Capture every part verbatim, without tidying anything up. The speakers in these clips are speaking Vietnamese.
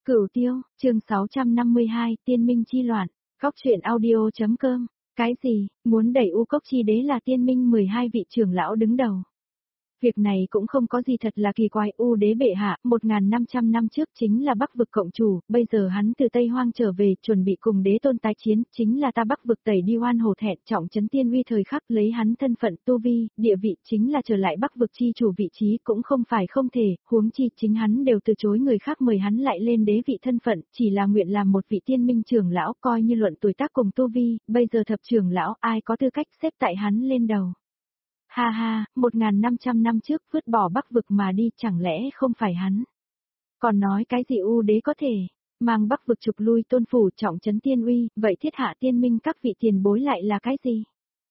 Cửu Tiêu, chương sáu trăm năm mươi hai, Tiên Minh chi loạn, Cóc truyện audio.com, cái gì, muốn đẩy U Cốc Chi Đế là Tiên Minh mười hai vị trưởng lão đứng đầu. Việc này cũng không có gì thật là kỳ quái, U Đế bệ hạ, một nghìn năm trăm năm trước chính là Bắc vực cộng chủ, bây giờ hắn từ Tây Hoang trở về, chuẩn bị cùng đế tôn tái chiến, chính là ta Bắc vực tẩy đi oan hổ thẹn, trọng trấn tiên uy thời khắc, lấy hắn thân phận, tu vi, địa vị, chính là trở lại Bắc vực chi chủ vị trí cũng không phải không thể, huống chi chính hắn đều từ chối người khác mời hắn lại lên đế vị thân phận, chỉ là nguyện làm một vị tiên minh trưởng lão, coi như luận tuổi tác cùng tu vi, bây giờ thập trưởng lão, ai có tư cách xếp tại hắn lên đầu. Ha ha, một nghìn năm trăm năm trước vứt bỏ Bắc vực mà đi, chẳng lẽ không phải hắn? Còn nói cái gì U Đế có thể mang Bắc vực trục lui tôn phủ trọng trấn tiên uy, vậy thiết hạ tiên minh các vị tiền bối lại là cái gì?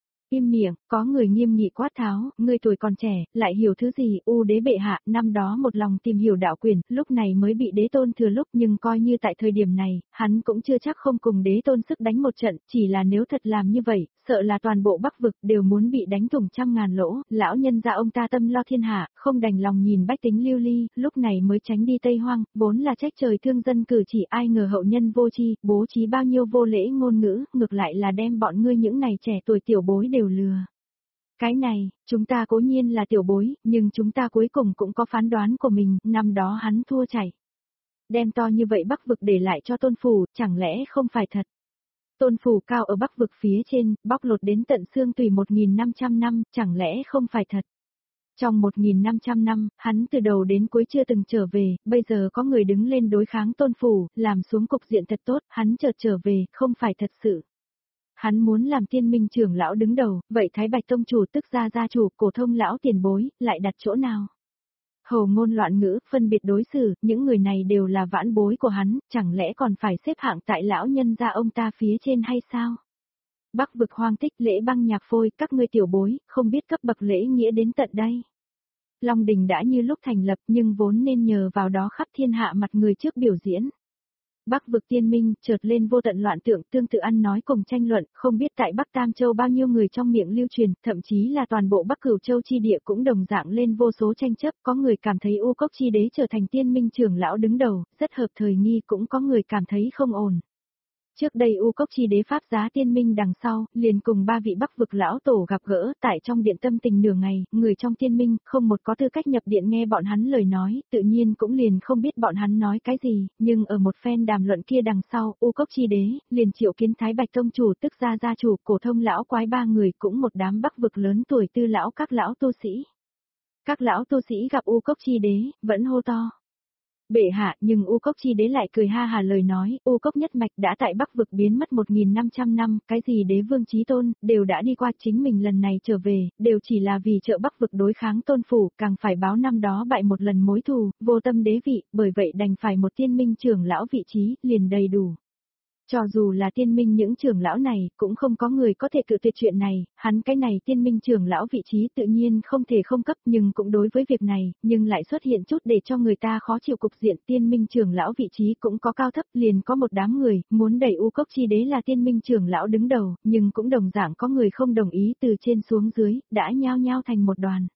Im miệng, có người nghiêm nghị quát tháo, ngươi tuổi còn trẻ, lại hiểu thứ gì, U Đế bệ hạ, năm đó một lòng tìm hiểu đạo quyền, lúc này mới bị đế tôn thừa lúc, nhưng coi như tại thời điểm này, hắn cũng chưa chắc không cùng đế tôn sức đánh một trận, chỉ là nếu thật làm như vậy, sợ là toàn bộ Bắc vực đều muốn bị đánh thủng trăm ngàn lỗ, lão nhân gia ông ta tâm lo thiên hạ, không đành lòng nhìn bách tính lưu ly, lúc này mới tránh đi Tây Hoang, vốn là trách trời thương dân cử chỉ, ai ngờ hậu nhân vô tri, bố trí bao nhiêu vô lễ ngôn ngữ, ngược lại là đem bọn ngươi những này trẻ tuổi tiểu bối đều lừa. Cái này, chúng ta cố nhiên là tiểu bối, nhưng chúng ta cuối cùng cũng có phán đoán của mình, năm đó hắn thua chảy. Đem to như vậy Bắc vực để lại cho tôn phủ, chẳng lẽ không phải thật? Tôn phủ cao ở Bắc vực phía trên, bóc lột đến tận xương tùy một nghìn năm trăm năm, chẳng lẽ không phải thật? Trong một nghìn năm trăm năm, hắn từ đầu đến cuối chưa từng trở về, bây giờ có người đứng lên đối kháng tôn phủ, làm xuống cục diện thật tốt, hắn chợt trở về, không phải thật sự. Hắn muốn làm tiên minh trưởng lão đứng đầu, vậy Thái Bạch Tông chủ tức ra gia chủ, cổ thông lão tiền bối, lại đặt chỗ nào? Hồ ngôn loạn ngữ, phân biệt đối xử, những người này đều là vãn bối của hắn, chẳng lẽ còn phải xếp hạng tại lão nhân gia ông ta phía trên hay sao? Bắc vực hoang tích lễ băng nhạc phôi, các ngươi tiểu bối, không biết cấp bậc lễ nghĩa đến tận đây. Long Đình đã như lúc thành lập nhưng vốn nên nhờ vào đó khắp thiên hạ mặt người trước biểu diễn. Bắc vực tiên minh, chợt lên vô tận loạn tượng, tương tự ăn nói cùng tranh luận, không biết tại Bắc Tam Châu bao nhiêu người trong miệng lưu truyền, thậm chí là toàn bộ Bắc Cửu Châu chi địa cũng đồng dạng lên vô số tranh chấp, có người cảm thấy U Cốc Chi Đế trở thành tiên minh trưởng lão đứng đầu, rất hợp thời nghi, cũng có người cảm thấy không ổn. Trước đây U Cốc Chi Đế pháp giá tiên minh đằng sau, liền cùng ba vị Bắc vực lão tổ gặp gỡ, tại trong điện tâm tình nửa ngày, người trong tiên minh, không một có tư cách nhập điện nghe bọn hắn lời nói, tự nhiên cũng liền không biết bọn hắn nói cái gì, nhưng ở một phen đàm luận kia đằng sau, U Cốc Chi Đế, liền triệu kiến Thái Bạch Tông chủ tức ra gia chủ, cổ thông lão quái ba người cũng một đám Bắc vực lớn tuổi tư lão các lão tu sĩ. Các lão tu sĩ gặp U Cốc Chi Đế, vẫn hô to. Bệ hạ, nhưng U Cốc Chi Đế lại cười ha hà lời nói, U Cốc nhất mạch đã tại Bắc vực biến mất một nghìn năm trăm năm, cái gì đế vương chí tôn, đều đã đi qua, chính mình lần này trở về, đều chỉ là vì trợ Bắc vực đối kháng tôn phủ, càng phải báo năm đó bại một lần mối thù, vô tâm đế vị, bởi vậy đành phải một tiên minh trưởng lão vị trí, liền đầy đủ. Cho dù là tiên minh những trưởng lão này, cũng không có người có thể cự tuyệt chuyện này, hắn cái này tiên minh trưởng lão vị trí tự nhiên không thể không cấp, nhưng cũng đối với việc này, nhưng lại xuất hiện chút để cho người ta khó chịu cục diện, tiên minh trưởng lão vị trí cũng có cao thấp, liền có một đám người, muốn đẩy U Cốc Chi Đế là tiên minh trưởng lão đứng đầu, nhưng cũng đồng dạng có người không đồng ý, từ trên xuống dưới, đã nhao nhao thành một đoàn.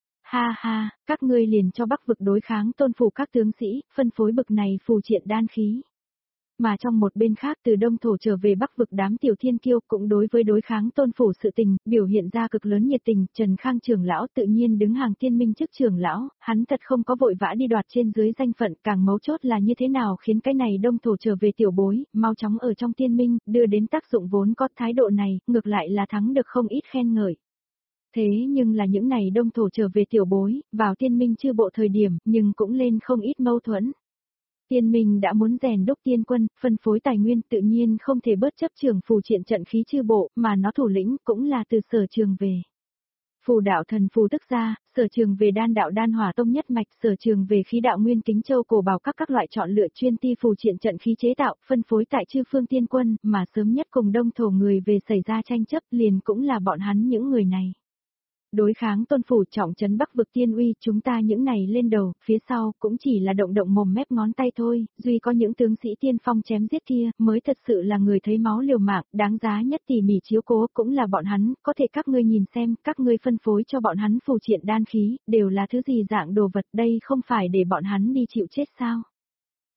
Ha ha, các ngươi liền cho Bắc vực đối kháng tôn phủ các tướng sĩ, phân phối bực này phù triện đan khí. Mà trong một bên khác từ Đông Thổ trở về Bắc vực đám tiểu thiên kiêu cũng đối với đối kháng tôn phủ sự tình, biểu hiện ra cực lớn nhiệt tình, Trần Khang trưởng lão tự nhiên đứng hàng tiên minh chức trưởng lão, hắn thật không có vội vã đi đoạt trên dưới danh phận, càng mấu chốt là như thế nào khiến cái này Đông Thổ trở về tiểu bối, mau chóng ở trong tiên minh, đưa đến tác dụng vốn có thái độ này, ngược lại là thắng được không ít khen ngợi. Thế nhưng là những này Đông Thổ trở về tiểu bối, vào tiên minh chư bộ thời điểm, nhưng cũng lên không ít mâu thuẫn. Tiên minh đã muốn rèn đúc tiên quân, phân phối tài nguyên tự nhiên không thể bớt chấp trường phù triện trận khí chư bộ, mà nó thủ lĩnh cũng là từ sở trường về. Phù đạo thần phù tức ra, sở trường về đan đạo đan hỏa tông nhất mạch, sở trường về khí đạo nguyên kính châu cổ bảo các các loại chọn lựa chuyên ti phù triện trận khí chế tạo, phân phối tại chư phương tiên quân, mà sớm nhất cùng Đông Thổ người về xảy ra tranh chấp liền cũng là bọn hắn những người này. Đối kháng tôn phủ trọng trấn Bắc vực tiên uy, chúng ta những này lên đầu, phía sau cũng chỉ là động động mồm mép ngón tay thôi, duy có những tướng sĩ tiên phong chém giết kia, mới thật sự là người thấy máu liều mạng, đáng giá nhất tỉ mỉ chiếu cố, cũng là bọn hắn, có thể các ngươi nhìn xem, các ngươi phân phối cho bọn hắn phù triện đan khí, đều là thứ gì dạng đồ vật, đây không phải để bọn hắn đi chịu chết sao?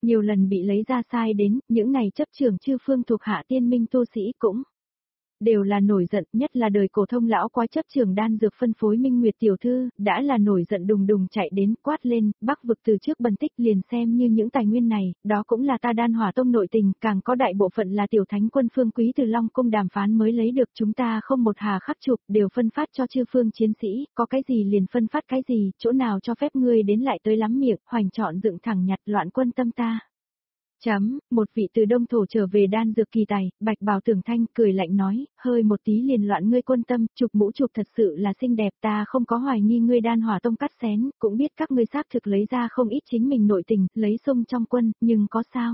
Nhiều lần bị lấy ra sai đến, những này chấp trưởng chư phương thuộc hạ tiên minh tu sĩ cũng đều là nổi giận, nhất là đời cổ thông lão quái chấp trưởng đan dược phân phối Minh Nguyệt tiểu thư, đã là nổi giận đùng đùng chạy đến quát lên, Bắc vực từ trước bần tích liền xem như những tài nguyên này, đó cũng là ta Đan Hỏa Tông nội tình, càng có đại bộ phận là tiểu thánh quân phương quý từ Long cung đàm phán mới lấy được, chúng ta không một hà khắc chụp, đều phân phát cho chư phương chiến sĩ, có cái gì liền phân phát cái gì, chỗ nào cho phép ngươi đến lại tới lắm miệng, hoành trọn dựng thẳng nhặt loạn quân tâm ta. Chấm, một vị từ Đông Thổ trở về đan dược kỳ tài, Bạch Bào Tưởng Thanh cười lạnh nói, hơi một tí liền loạn ngươi quân tâm, chụp mũ chụp thật sự là xinh đẹp, ta không có hoài nghi ngươi Đan Hỏa Tông cắt xén, cũng biết các ngươi xác thực lấy ra không ít chính mình nội tình, lấy sung trong quân, nhưng có sao?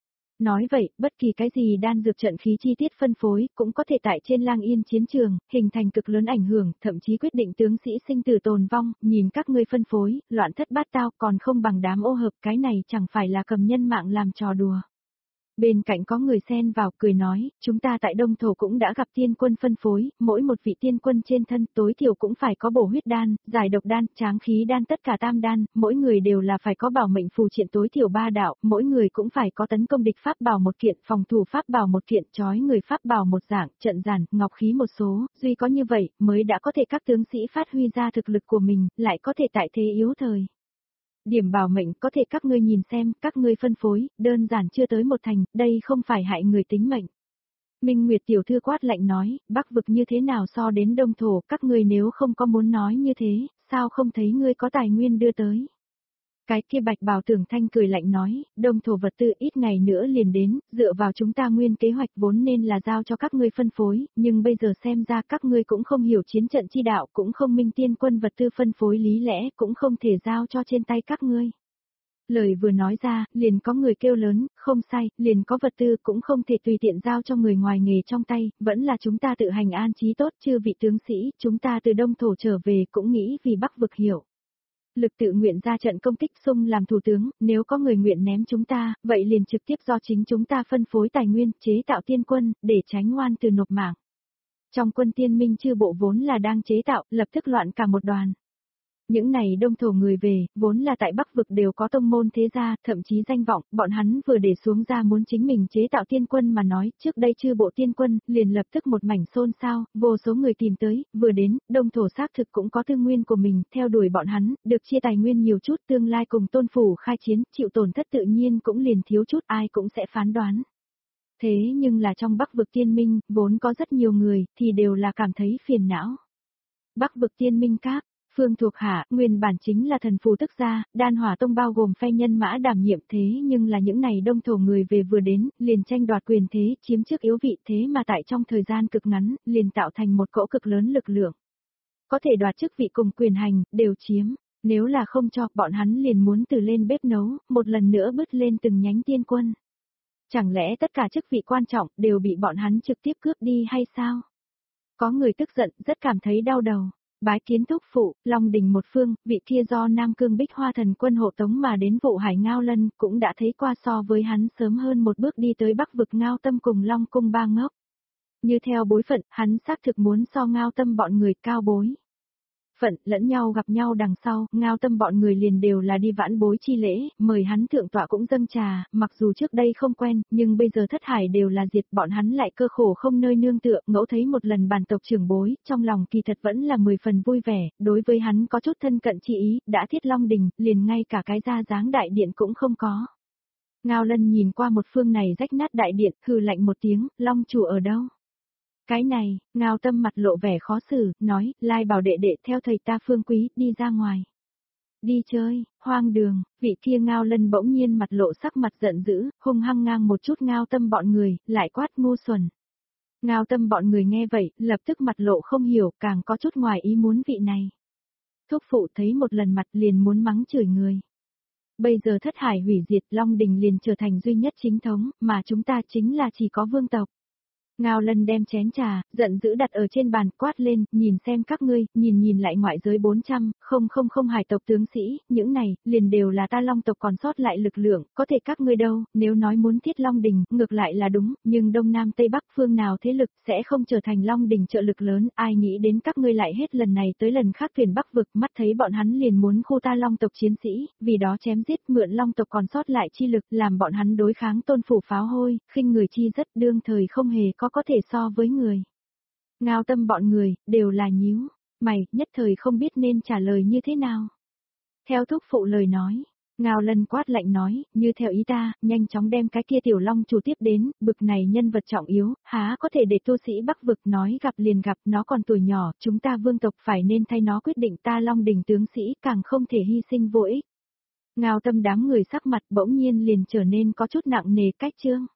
Nói vậy, bất kỳ cái gì đan dược trận khí chi tiết phân phối, cũng có thể tại trên Lang Yên chiến trường, hình thành cực lớn ảnh hưởng, thậm chí quyết định tướng sĩ sinh tử tồn vong, nhìn các ngươi phân phối, loạn thất bát tao, còn không bằng đám ô hợp, cái này chẳng phải là cầm nhân mạng làm trò đùa. Bên cạnh có người xen vào, cười nói, chúng ta tại Đông Thổ cũng đã gặp tiên quân phân phối, mỗi một vị tiên quân trên thân tối thiểu cũng phải có bổ huyết đan, giải độc đan, tráng khí đan tất cả tam đan, mỗi người đều là phải có bảo mệnh phù triện tối thiểu ba đạo, mỗi người cũng phải có tấn công địch pháp bảo một kiện, phòng thủ pháp bảo một kiện, trói người pháp bảo một dạng, trận giản, ngọc khí một số, duy có như vậy, mới đã có thể các tướng sĩ phát huy ra thực lực của mình, lại có thể tại thế yếu thời. Điểm bảo mệnh có thể các ngươi nhìn xem, các ngươi phân phối, đơn giản chưa tới một thành, đây không phải hại người tính mệnh. Minh Nguyệt tiểu thư quát lạnh nói, Bắc vực như thế nào so đến Đông Thổ, các ngươi nếu không có muốn nói như thế, sao không thấy ngươi có tài nguyên đưa tới. Cái kia Bạch Bào Tưởng Thanh cười lạnh nói, Đông Thổ vật tư ít ngày nữa liền đến, dựa vào chúng ta nguyên kế hoạch vốn nên là giao cho các ngươi phân phối, nhưng bây giờ xem ra các ngươi cũng không hiểu chiến trận chi đạo, cũng không minh tiên quân vật tư phân phối lý lẽ, cũng không thể giao cho trên tay các ngươi. Lời vừa nói ra, liền có người kêu lớn, không sai, liền có vật tư cũng không thể tùy tiện giao cho người ngoài nghề trong tay, vẫn là chúng ta tự hành an trí tốt, chư vị tướng sĩ, chúng ta từ Đông Thổ trở về cũng nghĩ vì Bắc vực hiểu. Lực tự nguyện ra trận công kích xung làm thủ tướng, nếu có người nguyện ném chúng ta, vậy liền trực tiếp do chính chúng ta phân phối tài nguyên, chế tạo tiên quân, để tránh ngoan từ nộp mạng. Trong quân tiên minh chư bộ vốn là đang chế tạo, lập tức loạn cả một đoàn. Những này Đông Thổ người về, vốn là tại Bắc vực đều có tông môn thế gia, thậm chí danh vọng, bọn hắn vừa để xuống ra muốn chính mình chế tạo tiên quân mà nói, trước đây chư bộ tiên quân, liền lập tức một mảnh xôn xao, vô số người tìm tới, vừa đến, Đông Thổ xác thực cũng có tư nguyên của mình, theo đuổi bọn hắn, được chia tài nguyên nhiều chút, tương lai cùng tôn phủ khai chiến, chịu tổn thất tự nhiên cũng liền thiếu chút, ai cũng sẽ phán đoán. Thế nhưng là trong Bắc vực tiên minh, vốn có rất nhiều người, thì đều là cảm thấy phiền não. Bắc vực tiên minh các Phương thuộc hạ, nguyên bản chính là thần phù tức gia, Đan Hỏa Tông bao gồm phe nhân mã đảm nhiệm thế nhưng là những này Đông Thổ người về vừa đến, liền tranh đoạt quyền thế, chiếm trước yếu vị thế mà tại trong thời gian cực ngắn, liền tạo thành một cỗ cực lớn lực lượng. Có thể đoạt chức vị cùng quyền hành, đều chiếm, nếu là không cho, bọn hắn liền muốn từ lên bếp nấu, một lần nữa bứt lên từng nhánh tiên quân. Chẳng lẽ tất cả chức vị quan trọng đều bị bọn hắn trực tiếp cướp đi hay sao? Có người tức giận, rất cảm thấy đau đầu. Bái kiến thúc phụ, Long Đình một phương, vị kia do Nam Cương Bích Hoa Thần quân hộ tống mà đến vụ Hải Ngao Lân, cũng đã thấy qua so với hắn sớm hơn một bước đi tới Bắc vực Ngao Tâm cùng Long cung ba ngốc. Như theo bối phận, hắn xác thực muốn so Ngao Tâm bọn người cao bối. Phận lẫn nhau gặp nhau đằng sau, Ngao Tâm bọn người liền đều là đi vãn bối chi lễ, mời hắn thượng tọa cũng dâng trà, mặc dù trước đây không quen, nhưng bây giờ thất hải đều là diệt, bọn hắn lại cơ khổ không nơi nương tựa, ngẫu thấy một lần bản tộc trưởng bối, trong lòng kỳ thật vẫn là mười phần vui vẻ, đối với hắn có chút thân cận chi ý, đã thiết Long Đình, liền ngay cả cái ra dáng đại điện cũng không có. Ngao Lân nhìn qua một phương này rách nát đại điện, hừ lạnh một tiếng, Long chủ ở đâu? Cái này, Ngao Tâm mặt lộ vẻ khó xử, nói, lai bảo đệ đệ theo thầy ta Phương Quý, đi ra ngoài. Đi chơi, hoang đường, vị kia Ngao Lân bỗng nhiên mặt lộ sắc mặt giận dữ, hung hăng ngang một chút Ngao Tâm bọn người, lại quát ngu xuẩn. Ngao Tâm bọn người nghe vậy, lập tức mặt lộ không hiểu, càng có chút ngoài ý muốn vị này. Thúc phụ thấy một lần mặt liền muốn mắng chửi người. Bây giờ thất hải hủy diệt, Long Đình liền trở thành duy nhất chính thống, mà chúng ta chính là chỉ có vương tộc. Ngao Lân đem chén trà, giận dữ đặt ở trên bàn, quát lên, nhìn xem các ngươi, nhìn nhìn lại ngoại giới bốn trăm, không không không hải tộc tướng sĩ, những này, liền đều là ta Long tộc còn sót lại lực lượng, có thể các ngươi đâu, nếu nói muốn thiết Long Đình, ngược lại là đúng, nhưng Đông Nam Tây Bắc phương nào thế lực, sẽ không trở thành Long Đình trợ lực lớn, ai nghĩ đến các ngươi lại hết lần này tới lần khác thuyền Bắc vực, mắt thấy bọn hắn liền muốn khu ta Long tộc chiến sĩ, vì đó chém giết mượn Long tộc còn sót lại chi lực, làm bọn hắn đối kháng tôn phủ pháo hôi, khinh người chi rất đương thời không hề có có thể so với người. Ngao Tâm bọn người, đều là nhíu, mày, nhất thời không biết nên trả lời như thế nào. Theo thúc phụ lời nói, Ngao Lân quát lạnh nói, như theo ý ta, nhanh chóng đem cái kia tiểu long chủ tiếp đến, bực này nhân vật trọng yếu, há có thể để tu sĩ Bắc vực nói gặp liền gặp, nó còn tuổi nhỏ, chúng ta vương tộc phải nên thay nó quyết định, ta Long Đình tướng sĩ càng không thể hy sinh vô ích. Ngao Tâm đám người sắc mặt bỗng nhiên liền trở nên có chút nặng nề, cách chương.